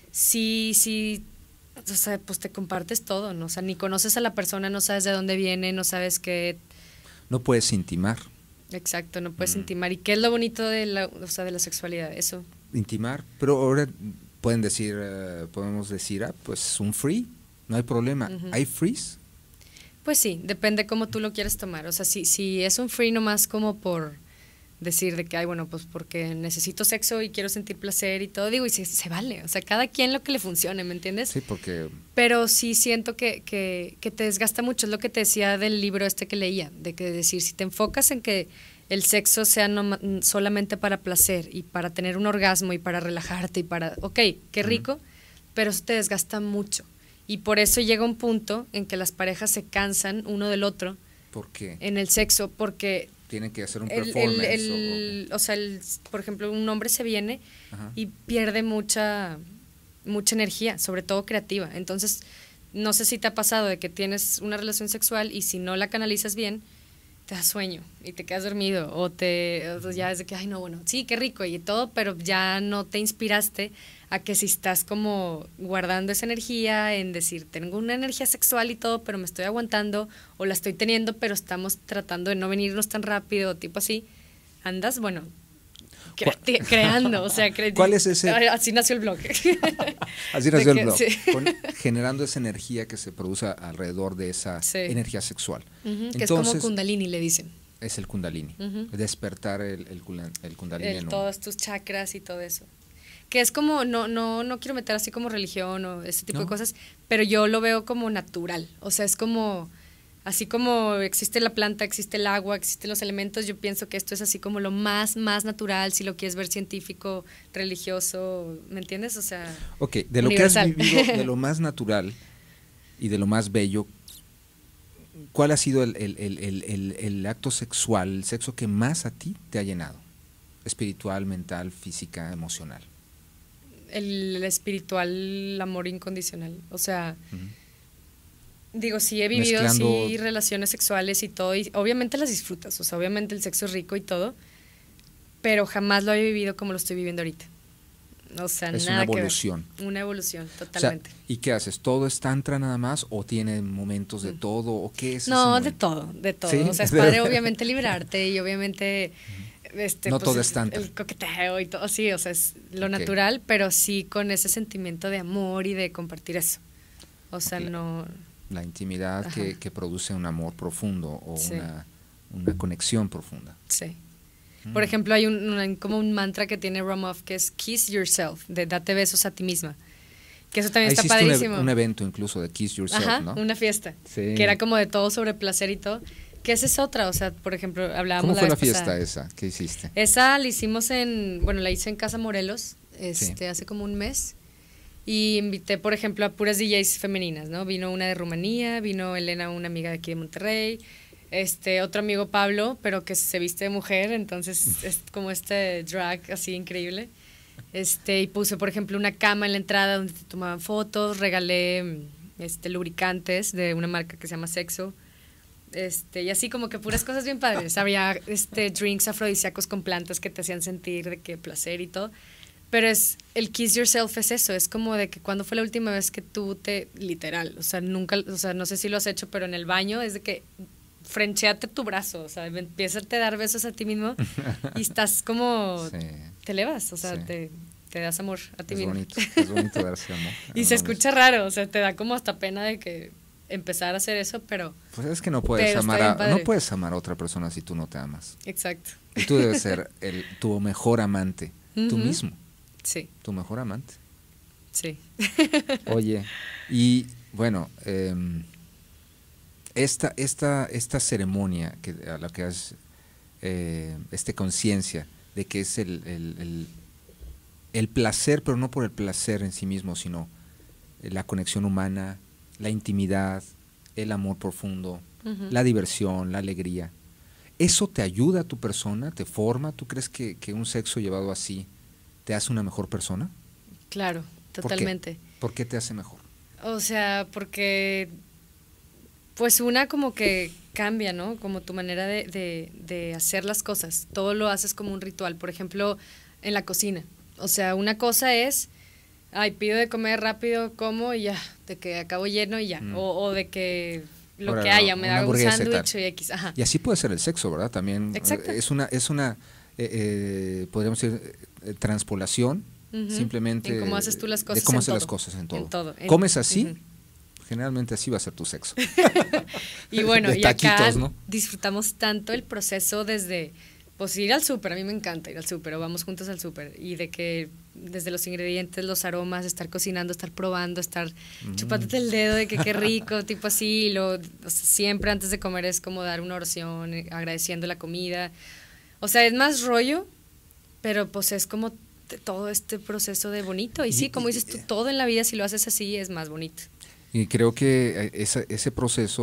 sí, o sea, pues te compartes todo, ¿no? O sea, ni conoces a la persona, no sabes de dónde viene, no sabes qué... No puedes intimar. Exacto, no puedes intimar. ¿Y qué es lo bonito de la sexualidad? Eso. Intimar, pero ahora podemos decir, pues un free, no hay problema. ¿Hay frees? Pues sí, depende cómo tú lo quieres tomar. O sea, si es un free nomás como por decir de que, ay, bueno, pues porque necesito sexo y quiero sentir placer y todo, digo, y se vale. O sea, cada quien lo que le funcione, ¿me entiendes? Sí, porque... Pero sí siento que te desgasta mucho. Es lo que te decía del libro que leía, de que decir, si te enfocas en que el sexo sea solamente para placer y para tener un orgasmo y para relajarte y para, ok, qué rico, pero eso te desgasta mucho. Y por eso llega un punto en que las parejas se cansan uno del otro. ¿Por qué? En el sexo, porque tienen que hacer un El, performance. o sea, por ejemplo, un hombre se viene Ajá. y pierde mucha energía, sobre todo creativa. Entonces, no sé si te ha pasado de que tienes una relación sexual y si no la canalizas bien, te da sueño y te quedas dormido o ya es de que, ay no, bueno, sí, qué rico y todo, pero ya no te inspiraste a que si estás como guardando esa energía en decir, tengo una energía sexual y todo, pero me estoy aguantando o la estoy teniendo, pero estamos tratando de no venirnos tan rápido, tipo así, andas, bueno, creando, o sea, ¿Cuál es ese? Así nació el blog. Así nació el blog, sí. generando esa energía que se produce alrededor de esa energía sexual. Que es como Kundalini, le dicen. Es el Kundalini, despertar el Kundalini. Todos tus chakras y todo eso. Que es como, no quiero meter así como religión o ese tipo de cosas, pero yo lo veo como natural, o sea, es como... Así como existe la planta, existe el agua, existen los elementos, yo pienso que esto es así como lo más natural, si lo quieres ver científico, religioso, ¿me entiendes? O sea, ok, de lo universal. Que has vivido, de lo más natural y de lo más bello, ¿cuál ha sido el acto sexual, el sexo que más a ti te ha llenado? Espiritual, mental, física, emocional. El espiritual, el amor incondicional, o sea... Digo, sí he vivido así relaciones sexuales y todo, y obviamente las disfrutas, o sea, obviamente el sexo es rico y todo, pero jamás lo he vivido como lo estoy viviendo ahorita. O sea, es nada una evolución. Que ver. Una evolución, totalmente. O sea, ¿y qué haces? ¿Todo es tantra nada más o tiene momentos de todo o qué es? No, de todo. ¿Sí? O sea, es padre obviamente liberarte y obviamente no pues, todo es tantra. El coqueteo y todo, sí, o sea, es lo natural, pero sí con ese sentimiento de amor y de compartir eso. O sea, no... La intimidad que produce un amor profundo o una conexión profunda. Sí. Por ejemplo, hay como un mantra que tiene Wim Hof que es Kiss Yourself, de date besos a ti misma. Que eso también está padrísimo. Un evento incluso de Kiss Yourself, ¿no? Una fiesta. Sí. Que era como de todo sobre placer y todo. Que esa es otra, o sea, por ejemplo, hablábamos ¿Cómo fue la fiesta esa? ¿Qué hiciste? Esa la hicimos la hice en Casa Morelos, hace como un mes. Y invité, por ejemplo, a puras DJs femeninas, ¿no? Vino una de Rumanía, vino Elena, una amiga de aquí de Monterrey, otro amigo Pablo, pero que se viste de mujer, entonces es como drag así increíble. Y puse, por ejemplo, una cama en la entrada donde te tomaban fotos, regalé lubricantes de una marca que se llama Sexo. Y así como que puras cosas bien padres. Había drinks afrodisíacos con plantas que te hacían sentir de que placer y todo. Pero el kiss yourself es eso, es como de que cuando fue la última vez que tú literal, o sea, nunca, o sea, no sé si lo has hecho, pero en el baño es de que frencheate tu brazo, o sea, empieza a dar besos a ti mismo y estás como, te elevas, o sea, te das amor a ti mismo. Es bonito darse amor. Y se escucha raro, o sea, te da como hasta pena de que empezar a hacer eso, pero... Pues es que no puedes amar a otra persona si tú no te amas. Exacto. Y tú debes ser tu mejor amante, tú mismo. Sí. Tu mejor amante. Sí. Oye, y bueno, esta ceremonia a la que has conciencia de que es el placer, pero no por el placer en sí mismo, sino la conexión humana, la intimidad, el amor profundo, la diversión, la alegría. ¿Eso te ayuda a tu persona? ¿Te forma? ¿Tú crees que un sexo llevado así te hace una mejor persona? Claro, totalmente. ¿Por qué te hace mejor? O sea, porque pues una como que cambia, ¿no? Como tu manera de hacer las cosas. Todo lo haces como un ritual. Por ejemplo, en la cocina. O sea, una cosa es, pido de comer rápido, como y ya, de que acabo lleno y ya. O de que lo que haya, me da un sándwich y X. Ajá. Y así puede ser el sexo, ¿verdad? También. Exacto. Es una podríamos decir, transpolación, simplemente en cómo haces tú las cosas, de cómo haces las cosas en todo. ¿Comes así? Generalmente así va a ser tu sexo. Y bueno, y taquitos, acá ¿no? disfrutamos tanto el proceso desde, pues ir al súper, a mí me encanta ir al súper, o vamos juntos al súper, y de que desde los ingredientes, los aromas, estar cocinando, estar probando, estar chupándote el dedo de que qué rico, tipo así, y o sea, siempre antes de comer es como dar una oración, agradeciendo la comida. O sea, es más rollo, pero pues es como todo este proceso de bonito. Y sí, como dices tú, todo en la vida, si lo haces así, es más bonito. Y creo que ese proceso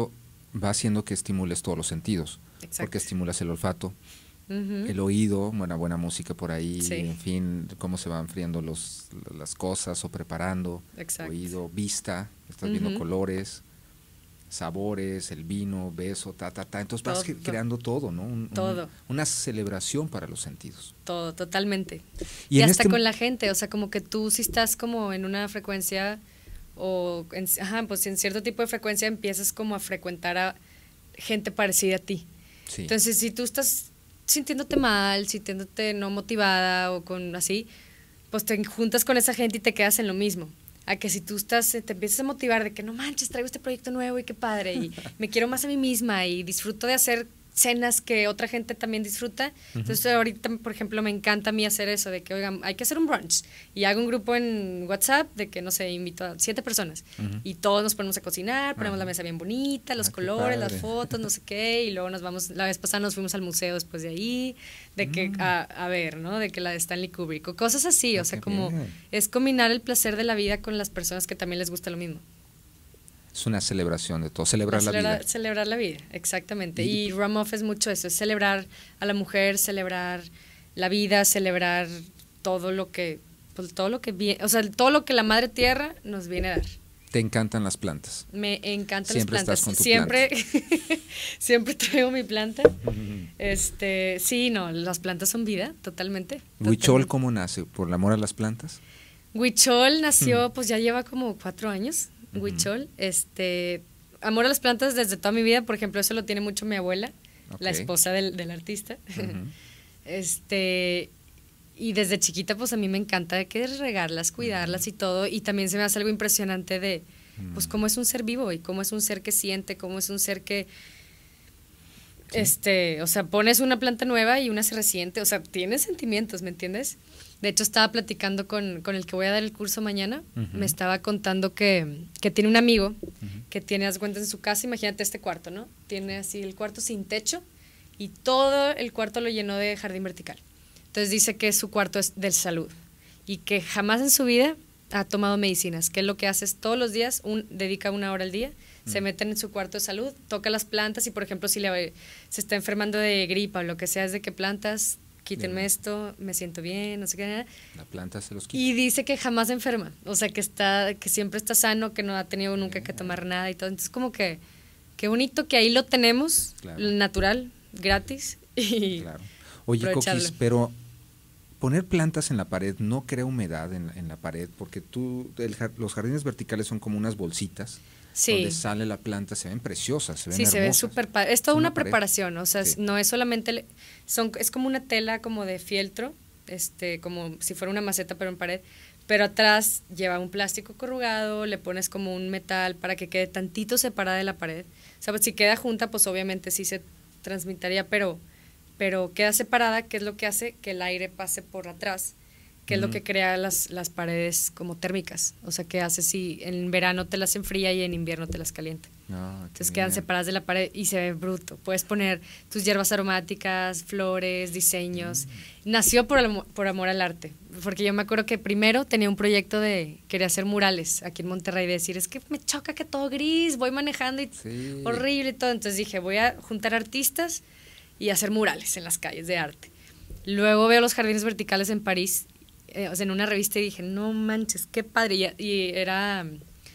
va haciendo que estimules todos los sentidos. Exacto. Porque estimulas el olfato, Ujú. el oído, buena música por ahí, Sí. en fin, cómo se van friendo las cosas o preparando, Exacto. oído, vista, estás viendo Ujú. colores, sabores, el vino, beso, entonces vas Todo. creando todo, ¿no? Todo. Una celebración para los sentidos. Todo, totalmente. Y Y en hasta este- con la gente, o sea, como que tú si estás como en una frecuencia pues en cierto tipo de frecuencia empiezas como a frecuentar a gente parecida a ti. Sí. Entonces, si tú estás sintiéndote mal, sintiéndote no motivada o con así, pues te juntas con esa gente y te quedas en lo mismo. A que si tú te empiezas a motivar de que no manches, traigo este proyecto nuevo y qué padre, y me quiero más a mí misma y disfruto de hacer cenas que otra gente también disfruta. Entonces ahorita, por ejemplo, me encanta a mí hacer eso, de que, oigan, hay que hacer un brunch. Y hago un grupo en WhatsApp de que, no sé, invito a 7 personas. Y todos nos ponemos a cocinar, ponemos la mesa bien bonita, los qué colores, las padre. fotos, no sé qué, y luego nos vamos, la vez pasada nos fuimos al museo después de ahí, de que, a ver, ¿no? De que la de Stanley Kubrick, o cosas así, o sea, qué como bien. es combinar el placer de la vida con las personas que también les gusta lo mismo. Es una celebración de todo, celebrar la vida. Celebrar la vida, exactamente. Y- Y Rum Off es mucho eso, es celebrar a la mujer, celebrar la vida, celebrar todo lo que, pues todo lo que viene, o sea, todo lo que la Madre Tierra nos viene a dar. Te encantan las plantas. Me encantan Siempre las plantas. estás con tu Siempre, siempre traigo mi planta. Sí, no, las plantas son vida, totalmente. ¿Huichol totalmente. cómo nace? ¿Por el amor a las plantas? Huichol nació, pues ya lleva como 4 años. Huichol, amor a las plantas desde toda mi vida, por ejemplo, eso lo tiene mucho mi abuela, la Ok. esposa del artista. Ujú. Y desde chiquita, pues a mí me encanta de que regarlas, cuidarlas y todo, y también se me hace algo impresionante de, pues cómo es un ser vivo y cómo es un ser que siente, cómo es un ser que, o sea, pones una planta nueva y una se resiente, o sea, tiene sentimientos, ¿me entiendes? De hecho, estaba platicando con el que voy a dar el curso mañana, me estaba contando que tiene un amigo que tiene, haz de cuenta, en su casa, imagínate este cuarto, ¿no? Tiene así el cuarto sin techo y todo el cuarto lo llenó de jardín vertical. Entonces dice que su cuarto es de salud y que jamás en su vida ha tomado medicinas, que lo que hace es todos los días, dedica 1 hora al día, se mete en su cuarto de salud, toca las plantas y, por ejemplo, si se está enfermando de gripa o lo que sea, es de que plantas, quítenme esto, me siento bien, no sé qué. La planta se los quita. Y dice que jamás enferma, o sea, que siempre está sano, que no ha tenido nunca que tomar nada y todo. Entonces, como que qué bonito que ahí lo tenemos, Claro. natural, gratis. Y Claro. Oye, aprovecharlo. Coquis, pero poner plantas en la pared no crea humedad en la pared, porque los jardines verticales son como unas bolsitas Sí. donde sale la planta, se ven preciosas, se ven Sí, hermosas. se ve súper padre. Es toda Es una pared. preparación, o sea, Sí. no es solamente, es como una tela como de fieltro, como si fuera una maceta pero en pared, pero atrás lleva un plástico corrugado, le pones como un metal para que quede tantito separada de la pared. O sea, pues si queda junta, pues obviamente sí se transmitiría, pero queda separada, que es lo que hace que el aire pase por atrás, que es lo que crea las paredes como térmicas. O sea, que hace si en verano te las enfría y en invierno te las calienta. Ah, qué Entonces quedan bien. separadas de la pared y se ve bruto. Puedes poner tus hierbas aromáticas, flores, diseños. Nació por amor al arte. Porque yo me acuerdo que primero tenía un proyecto quería hacer murales aquí en Monterrey, de decir, es que me choca que todo gris, voy manejando y Sí. horrible y todo. Entonces dije, voy a juntar artistas y hacer murales en las calles de arte. Luego veo los jardines verticales en París, o sea, en una revista, y dije, no manches, qué padre. Y era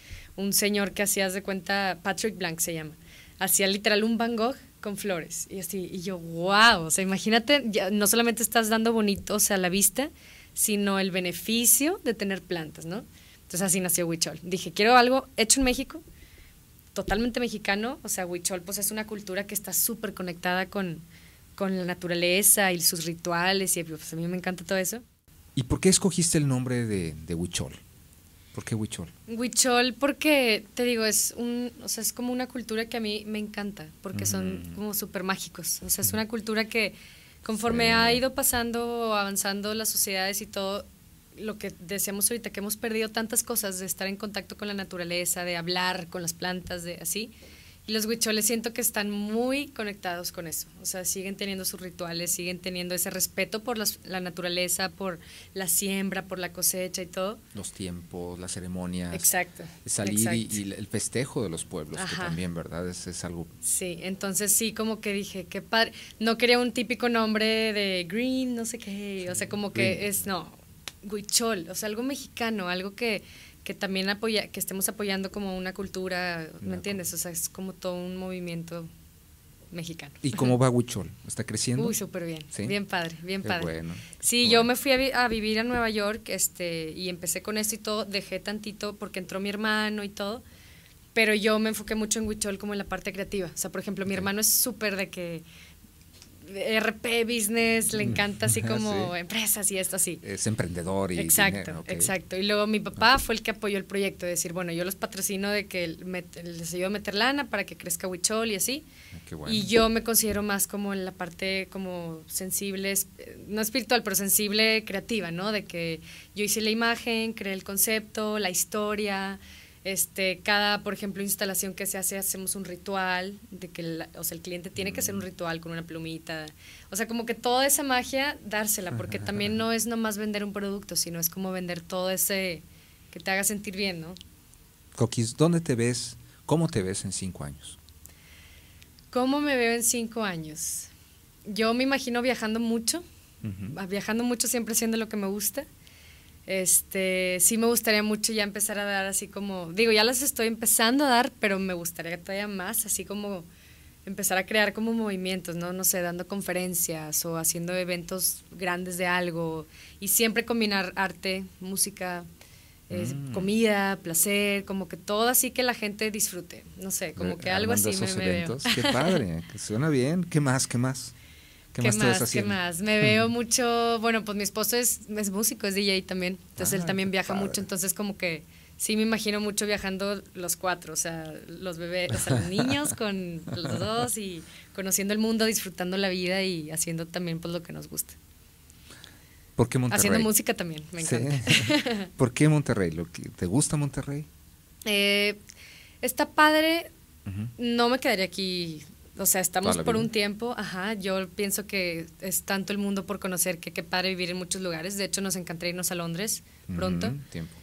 un señor que hacía, haz de cuenta, Patrick Blanc se llama, hacía literal un Van Gogh con flores. Y yo, wow, o sea, imagínate, ya no solamente estás dando bonito, o sea, la vista, sino el beneficio de tener plantas, ¿no? Entonces así nació Huichol. Dije, quiero algo hecho en México, totalmente mexicano. O sea, Huichol pues es una cultura que está súper conectada con la naturaleza y sus rituales, y pues a mí me encanta todo eso. ¿Y por qué escogiste el nombre de Huichol? ¿Por qué Huichol? Huichol porque, te digo, es como una cultura que a mí me encanta, porque son como súper mágicos. O sea, es una cultura que conforme Sí. ha ido pasando, avanzando las sociedades y todo, lo que decíamos ahorita, que hemos perdido tantas cosas de estar en contacto con la naturaleza, de hablar con las plantas, de así, Y los huicholes siento que están muy conectados con eso. O sea, siguen teniendo sus rituales, siguen teniendo ese respeto por la naturaleza, por la siembra, por la cosecha y todo. Los tiempos, las ceremonias. Exacto. Salir exacto. Y el festejo de los pueblos, Ajá. que también, ¿verdad? Es algo... Sí, entonces sí, como que dije, qué padre. No quería un típico nombre de Green, no sé qué. O sea, como que Green. no, huichol. O sea, algo mexicano, algo que también que estemos apoyando como una cultura, ¿me entiendes? O sea, es como todo un movimiento mexicano. ¿Y cómo va Huichol? ¿Está creciendo? Uy, súper bien. ¿Sí? Bien padre, bien Qué padre. bueno. Sí, yo me fui a vivir a Nueva York, y empecé con esto y todo, dejé tantito porque entró mi hermano y todo, pero yo me enfoqué mucho en Huichol como en la parte creativa. O sea, por ejemplo, mi hermano es súper de que RP, business, le encanta así como sí. Empresas y esto así. Es emprendedor y exacto, dinero, okay. Exacto. Y luego mi papá fue el que apoyó el proyecto, de decir, bueno, yo los patrocino de que les ayudo a meter lana para que crezca Huichol y así. Qué bueno. Y yo me considero más como en la parte como sensible, no espiritual, pero sensible, creativa, ¿no? De que yo hice la imagen, creé el concepto, la historia. Cada, por ejemplo, instalación que se hace, hacemos un ritual, de que o sea, el cliente tiene que hacer un ritual con una plumita. O sea, como que toda esa magia, dársela, porque también no es nomás vender un producto, sino es como vender todo ese que te haga sentir bien, ¿no? Coquis, ¿dónde te ves? ¿Cómo te ves en 5 años? ¿Cómo me veo en 5 años? Yo me imagino viajando mucho, viajando mucho, siempre haciendo lo que me gusta. Sí me gustaría mucho ya empezar a dar así como, digo, ya las estoy empezando a dar, pero me gustaría todavía más, así como empezar a crear como movimientos, ¿no? No sé, dando conferencias o haciendo eventos grandes de algo y siempre combinar arte, música, comida, placer, como que todo así que la gente disfrute, no sé, como que algo así me veo. Qué padre, que suena bien. ¿Qué más? ¿Qué más te ves haciendo? ¿Qué más? Me veo mucho, bueno, pues mi esposo es músico, es DJ también, entonces él también viaja mucho, entonces como que sí me imagino mucho viajando los 4, o sea, los bebés, o sea, los niños con los 2 y conociendo el mundo, disfrutando la vida y haciendo también pues lo que nos gusta. ¿Por qué Monterrey? Haciendo música también, me encanta. Sí. ¿Por qué Monterrey? ¿Te gusta Monterrey? Está padre, no me quedaría aquí. O sea, estamos por un tiempo, yo pienso que es tanto el mundo por conocer que qué padre vivir en muchos lugares. De hecho, nos encantaría irnos a Londres pronto. Tiempo.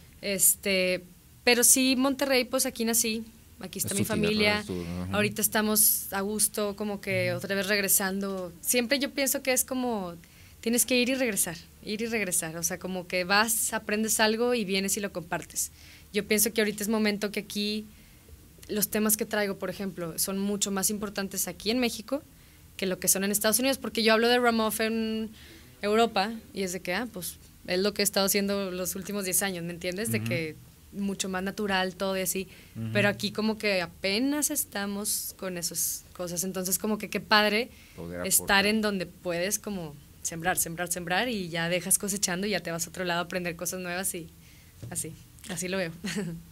Pero sí, Monterrey, pues aquí nací, aquí está mi familia. Ahorita estamos a gusto, como que otra vez regresando. Siempre yo pienso que es como, tienes que ir y regresar. O sea, como que vas, aprendes algo y vienes y lo compartes. Yo pienso que ahorita es momento que aquí los temas que traigo, por ejemplo, son mucho más importantes aquí en México que lo que son en Estados Unidos, porque yo hablo de Ramoff en Europa y es de que, pues, es lo que he estado haciendo los últimos 10 años, ¿me entiendes? De que mucho más natural todo y así, pero aquí como que apenas estamos con esas cosas, entonces como que qué padre estar en donde puedes como sembrar y ya dejas cosechando y ya te vas a otro lado a aprender cosas nuevas y así lo veo.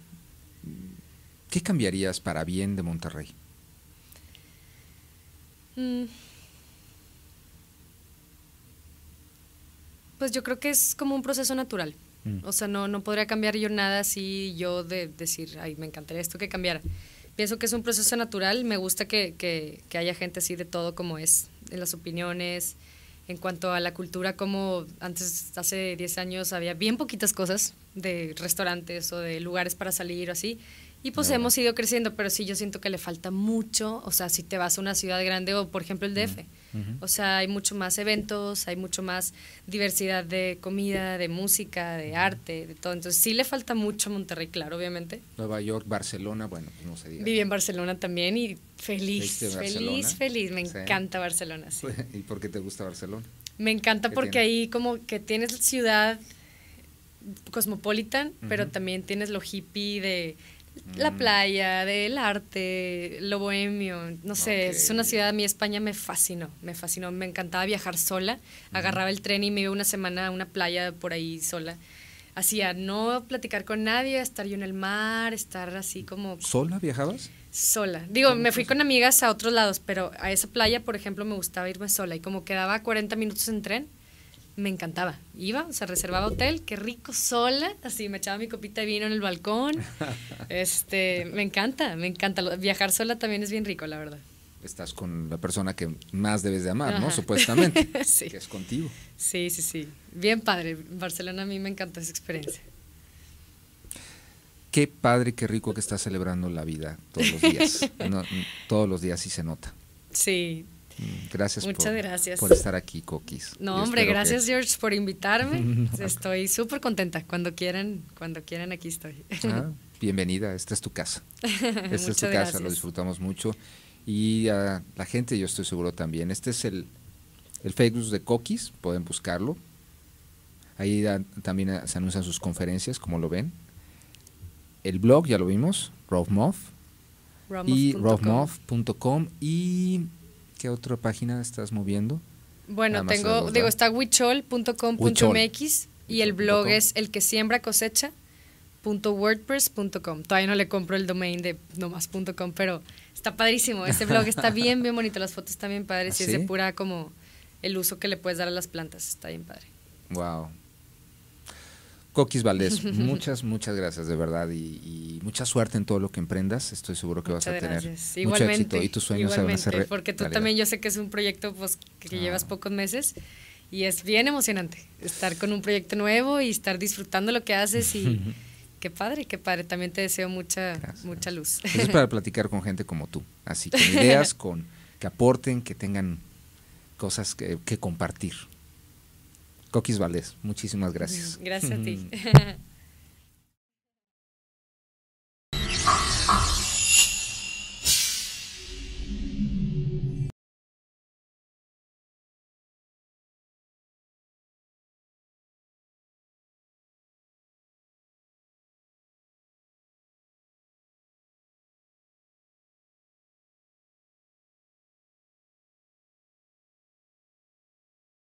¿Qué cambiarías para bien de Monterrey? Pues yo creo que es como un proceso natural. O sea, no podría cambiar yo nada así yo de decir, ay, me encantaría esto que cambiara. Pienso que es un proceso natural. Me gusta que haya gente así de todo como es, en las opiniones. En cuanto a la cultura, como antes, hace 10 años, había bien poquitas cosas de restaurantes o de lugares para salir o así. Y pues hemos ido creciendo, pero sí yo siento que le falta mucho, o sea, si te vas a una ciudad grande o por ejemplo el DF, o sea, hay mucho más eventos, hay mucho más diversidad de comida, de música, de arte, de todo, entonces sí le falta mucho a Monterrey, claro, obviamente. Nueva York, Barcelona, bueno, pues no se diga. Viví en Barcelona también y feliz, me sí. encanta Barcelona, sí. ¿Y por qué te gusta Barcelona? Me encanta porque ahí como que tienes ciudad cosmopolitan, pero también tienes lo hippie de la playa, del arte, lo bohemio, no sé, es una ciudad, a mí España me fascinó, me encantaba viajar sola, agarraba el tren y me iba una semana a una playa por ahí sola, hacía no platicar con nadie, estar yo en el mar, estar así como... ¿Sola viajabas? Sola, digo, me fui con amigas a otros lados, pero a esa playa, por ejemplo, me gustaba irme sola y como quedaba 40 minutos en tren, me encantaba. Iba, o sea, reservaba hotel, qué rico, sola, así me echaba mi copita de vino en el balcón. Me encanta. Viajar sola también es bien rico, la verdad. Estás con la persona que más debes de amar, Ajá. ¿no? Supuestamente, Sí. que es contigo. Sí. Bien padre. Barcelona a mí me encantó esa experiencia. Qué padre, qué rico que estás celebrando la vida todos los días. No, todos los días sí se nota. Sí. Gracias, Muchas gracias por estar aquí, Coquis. No, hombre, gracias George por invitarme. Estoy súper contenta. Cuando quieran aquí estoy. Bienvenida, esta es tu casa. Esta es tu casa, gracias. Lo disfrutamos mucho. Y a la gente, yo estoy seguro también. Este es el Facebook de Coquis, pueden buscarlo. Ahí también se anuncian sus conferencias, como lo ven. El blog, ya lo vimos, Rovmoff. Y rovmoff.com. ¿Y qué otra página estás moviendo? Bueno, está huichol.com.mx y el blog es elquesiembracosecha.wordpress.com. Todavía no le compro el domain de nomás.com, pero está padrísimo. Este blog está bien bonito, las fotos están bien padres y es de pura como el uso que le puedes dar a las plantas. Está bien padre. Wow. Coquis Valdés, muchas gracias de verdad y mucha suerte en todo lo que emprendas. Estoy seguro que vas a tener mucho éxito y tus sueños se van a hacer porque tú realidad. también, yo sé que es un proyecto pues que llevas pocos meses y es bien emocionante estar con un proyecto nuevo y estar disfrutando lo que haces y qué padre. También te deseo mucha luz. Eso es para platicar con gente como tú, así, con ideas, que aporten, que tengan cosas que compartir. Coquis Valdés, muchísimas gracias. Gracias a ti.